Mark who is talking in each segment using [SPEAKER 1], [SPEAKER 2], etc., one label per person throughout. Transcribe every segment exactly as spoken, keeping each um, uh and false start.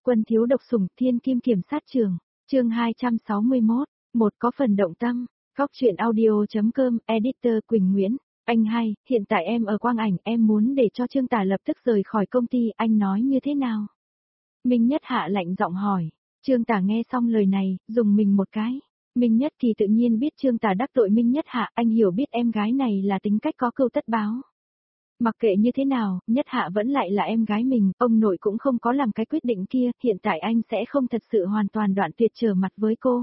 [SPEAKER 1] Quân thiếu độc sủng thiên kim kiểm sát trường, chương hai trăm sáu mươi mốt, một có phần động tâm, góc truyện audio.com, editor Quỳnh Nguyễn. Anh hai, hiện tại em ở Quang Ảnh, em muốn để cho Trương Tả lập tức rời khỏi công ty, anh nói như thế nào? Minh Nhất Hạ lạnh giọng hỏi. Trương Tả nghe xong lời này, dùng mình một cái. Minh Nhất Kỳ tự nhiên biết Trương Tả đắc tội Minh Nhất Hạ, anh hiểu biết em gái này là tính cách có cừu tất báo. Mặc kệ như thế nào, Nhất Hạ vẫn lại là em gái mình, ông nội cũng không có làm cái quyết định kia, hiện tại anh sẽ không thật sự hoàn toàn đoạn tuyệt trở mặt với cô.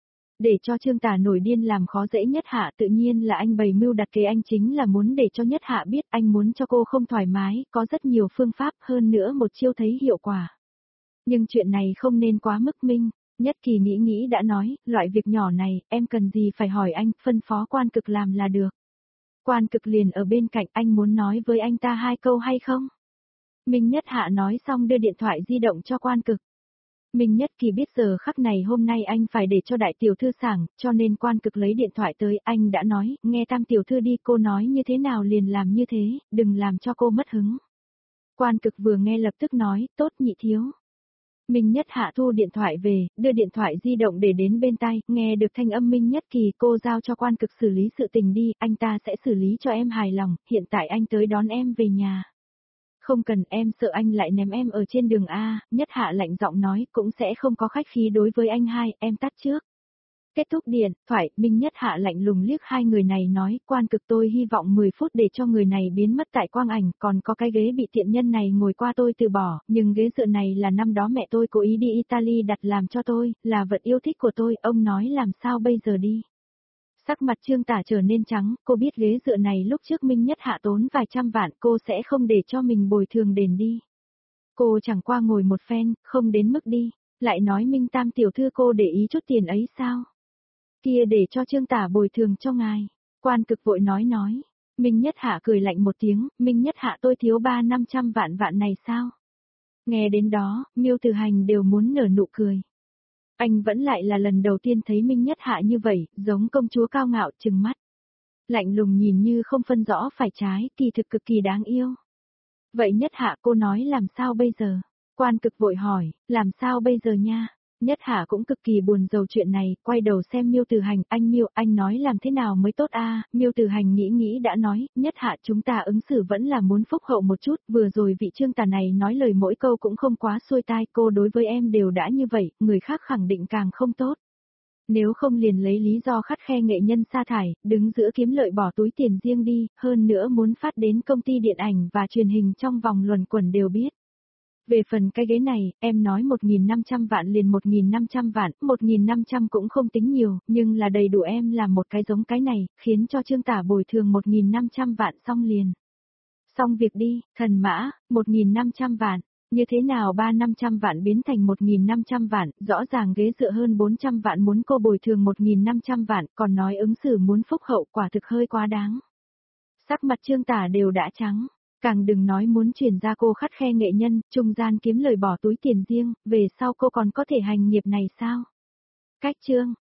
[SPEAKER 1] Để cho Trương Tả nổi điên làm khó dễ Nhất Hạ tự nhiên là anh bày mưu đặt kế, anh chính là muốn để cho Nhất Hạ biết anh muốn cho cô không thoải mái, có rất nhiều phương pháp hơn nữa một chiêu thấy hiệu quả. Nhưng chuyện này không nên quá mức minh. Nhất Kỳ nghĩ nghĩ đã nói, loại việc nhỏ này, em cần gì phải hỏi anh, phân phó Quan Cực làm là được. Quan Cực liền ở bên cạnh, anh muốn nói với anh ta hai câu hay không? Minh Nhất Hạ nói xong đưa điện thoại di động cho Quan Cực. Minh Nhất Kỳ biết giờ khắc này hôm nay anh phải để cho đại tiểu thư sảng, cho nên Quan Cực lấy điện thoại tới, anh đã nói, nghe Tam tiểu thư đi, cô nói như thế nào liền làm như thế, đừng làm cho cô mất hứng. Quan Cực vừa nghe lập tức nói, tốt nhị thiếu. Minh Nhất Hạ thu điện thoại về, đưa điện thoại di động để đến bên tai, nghe được thanh âm Minh Nhất Kỳ, cô giao cho Quan Cực xử lý sự tình đi, anh ta sẽ xử lý cho em hài lòng, hiện tại anh tới đón em về nhà. Không cần, em sợ anh lại ném em ở trên đường A, Nhất Hạ lạnh giọng nói, cũng sẽ không có khách khí đối với anh hai, em tắt trước. Kết thúc điện thoại, Minh Nhất Hạ lạnh lùng liếc hai người này nói, Quan Cực tôi hy vọng mười phút để cho người này biến mất tại Quang Ảnh, còn có cái ghế bị tiện nhân này ngồi qua tôi từ bỏ, nhưng ghế dựa này là năm đó mẹ tôi cố ý đi Italy đặt làm cho tôi, là vật yêu thích của tôi, ông nói làm sao bây giờ đi. Sắc mặt Trương Tả trở nên trắng, cô biết ghế dựa này lúc trước Minh Nhất Hạ tốn vài trăm vạn, cô sẽ không để cho mình bồi thường đền đi. Cô chẳng qua ngồi một phen, không đến mức đi, lại nói Minh Tam tiểu thư cô để ý chút tiền ấy sao? Kia để cho Trương Tả bồi thường cho ngài. Quan Cực vội nói nói. Minh Nhất Hạ cười lạnh một tiếng, Minh Nhất Hạ tôi thiếu ba năm trăm vạn vạn này sao? Nghe đến đó, Miêu Từ Hành đều muốn nở nụ cười. Anh vẫn lại là lần đầu tiên thấy Minh Nhất Hạ như vậy, giống công chúa cao ngạo trừng mắt. Lạnh lùng nhìn như không phân rõ phải trái, kỳ thực cực kỳ đáng yêu. Vậy Nhất Hạ cô nói làm sao bây giờ? Quan Cực vội hỏi, làm sao bây giờ nha? Nhất Hạ cũng cực kỳ buồn rầu chuyện này, quay đầu xem Miêu Từ Hành, anh Miêu, anh nói làm thế nào mới tốt a? Miêu Từ Hành nghĩ nghĩ đã nói, Nhất Hạ chúng ta ứng xử vẫn là muốn phúc hậu một chút, vừa rồi vị Trương Tả này nói lời mỗi câu cũng không quá xuôi tai, cô đối với em đều đã như vậy, người khác khẳng định càng không tốt. Nếu không liền lấy lý do khắt khe nghệ nhân sa thải, đứng giữa kiếm lợi bỏ túi tiền riêng đi, hơn nữa muốn phát đến công ty điện ảnh và truyền hình trong vòng luẩn quẩn đều biết. Về phần cái ghế này, em nói một nghìn năm trăm vạn liền một nghìn năm trăm vạn, một nghìn năm trăm cũng không tính nhiều, nhưng là đầy đủ em làm một cái giống cái này, khiến cho Trương Tả bồi thường một nghìn năm trăm vạn xong liền. Xong việc đi, thần mã, một nghìn năm trăm vạn, như thế nào ba năm trăm vạn biến thành một nghìn năm trăm vạn, rõ ràng ghế dựa hơn bốn trăm vạn muốn cô bồi thường một nghìn năm trăm vạn, còn nói ứng xử muốn phúc hậu quả thực hơi quá đáng. Sắc mặt Trương Tả đều đã trắng. Càng đừng nói muốn chuyển ra cô khắt khe nghệ nhân, trung gian kiếm lời bỏ túi tiền riêng, về sau cô còn có thể hành nghiệp này sao? Cách chương,